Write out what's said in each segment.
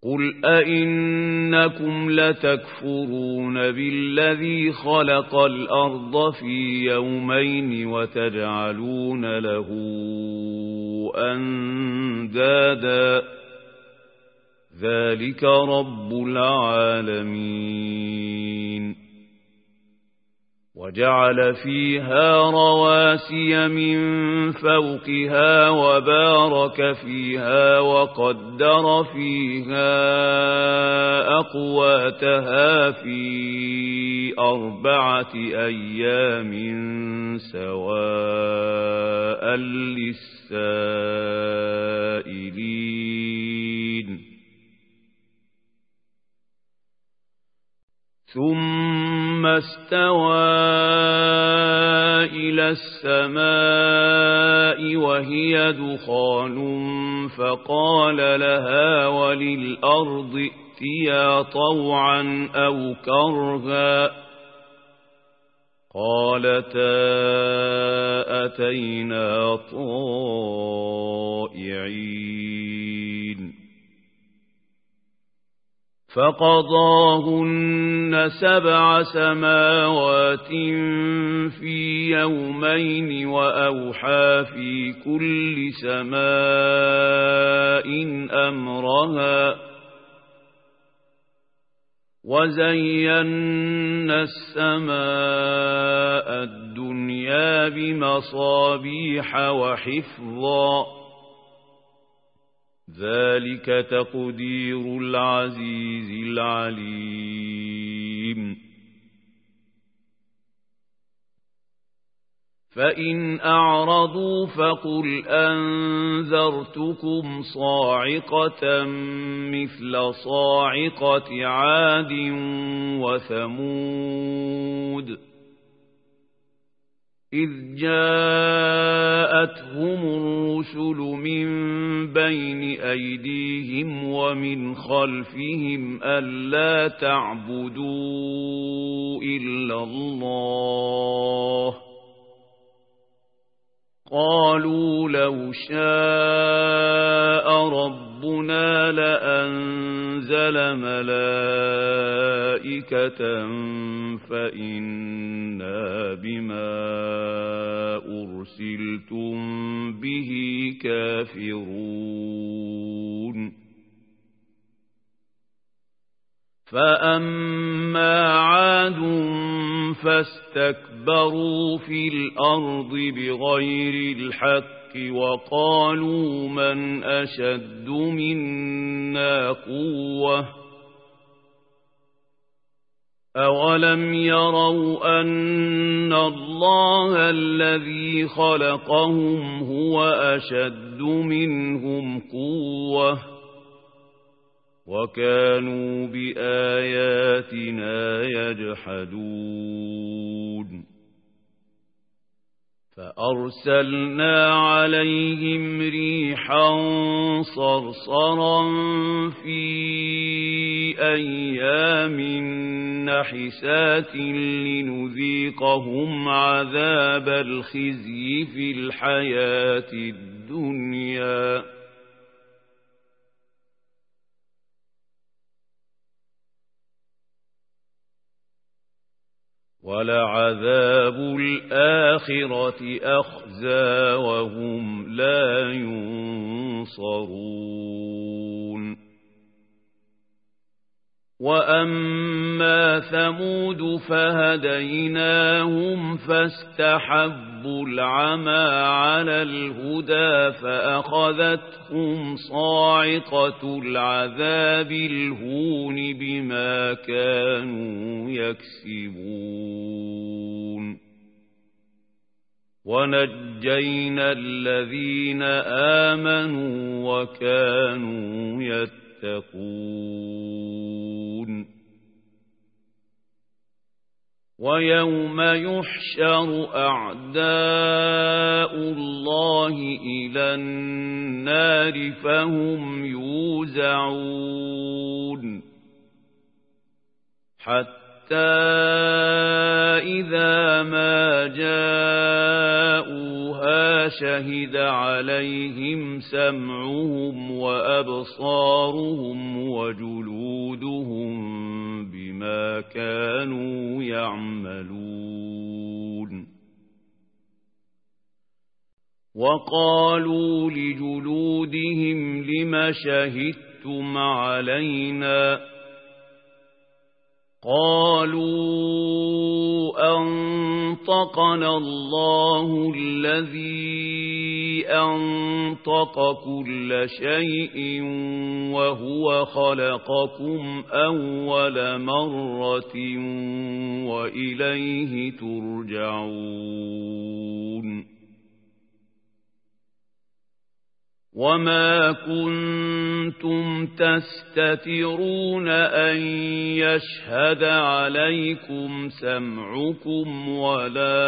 قل أئنكم لتكفرون بالذي خلق الأرض في يومين وتجعلون له أندادا ذلك رب العالمين وجعل فيها رواسي من فوقها وبارك فيها وقدر فيها أقواتها في 4 أيام سواء للسائلين ثم استوى إلى السماء وهي دخان فقال لها وللأرض ائتيا طوعا أو كرها قالتا أتينا طائعين فقضاهن 7 سماوات في يومين وأوحى في كل سماء أمرها وزينا السماء الدنيا بمصابيح وحفظا ذلك تقدير العزيز العليم فإن أعرضوا فقل أنذرتكم صاعقة مثل صاعقة عاد وثمود إذ جاءتهم الرسل من بين أيديهم ومن خلفهم ألا تعبدوا إلا الله قالوا لو شاء ربنا لأنزل ملائكة فإنا بما أرسلتم به كافرون فأما عاد فاستكبروا في الأرض بغير الحق وقالوا من أشد منا قوة أولم يروا أن الله الذي خلقهم هو أشد منهم قوة وكانوا بآياتنا يجحدون فأرسلنا عليهم ريحا صرصرا في أيام نحسات لنذيقهم عذاب الخزي في الحياة الدنيا ولعذاب الآخرة أخزى وهم لا ينصرون وأما ثمود فهديناهم فاستحبوا العمى على الهدى فأخذتهم صاعقة العذاب الهون بما كانوا يكسبون ونجينا الذين آمنوا وكانوا يتقون ويوم يحشر أعداء الله إلى النار فهم يوزعون حتى إذا ما جاءوها شهد عليهم سمعهم وأبصارهم وجلودهم بما كانوا يعملون. وقالوا لجلودهم لم شهدتم علينا؟ قالوا أنطقنا الله الذي أنطق كل شيء وهو خلقكم أول مرة وإليه ترجعون. وما كنتم تستترون أن يشهد عليكم سمعكم ولا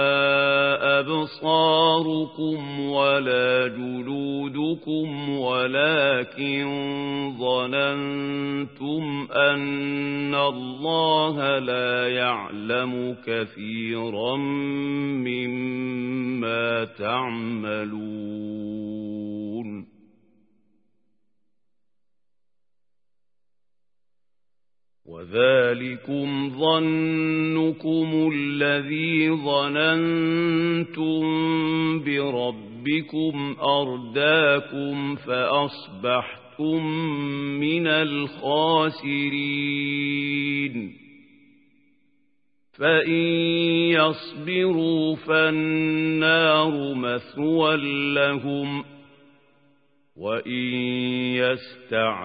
أبصاركم ولا جلودكم ولكن ظننتم أن الله لا يعلم كثيرا مما تعملون. وذلكم ظنكم الذي ظننتم بربكم أرداكم فأصبحتم من الخاسرين. فإن يصبروا فالنار مثوى لهم وإن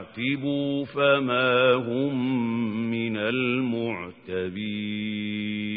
يستعتبوا فما هم من المعتبين.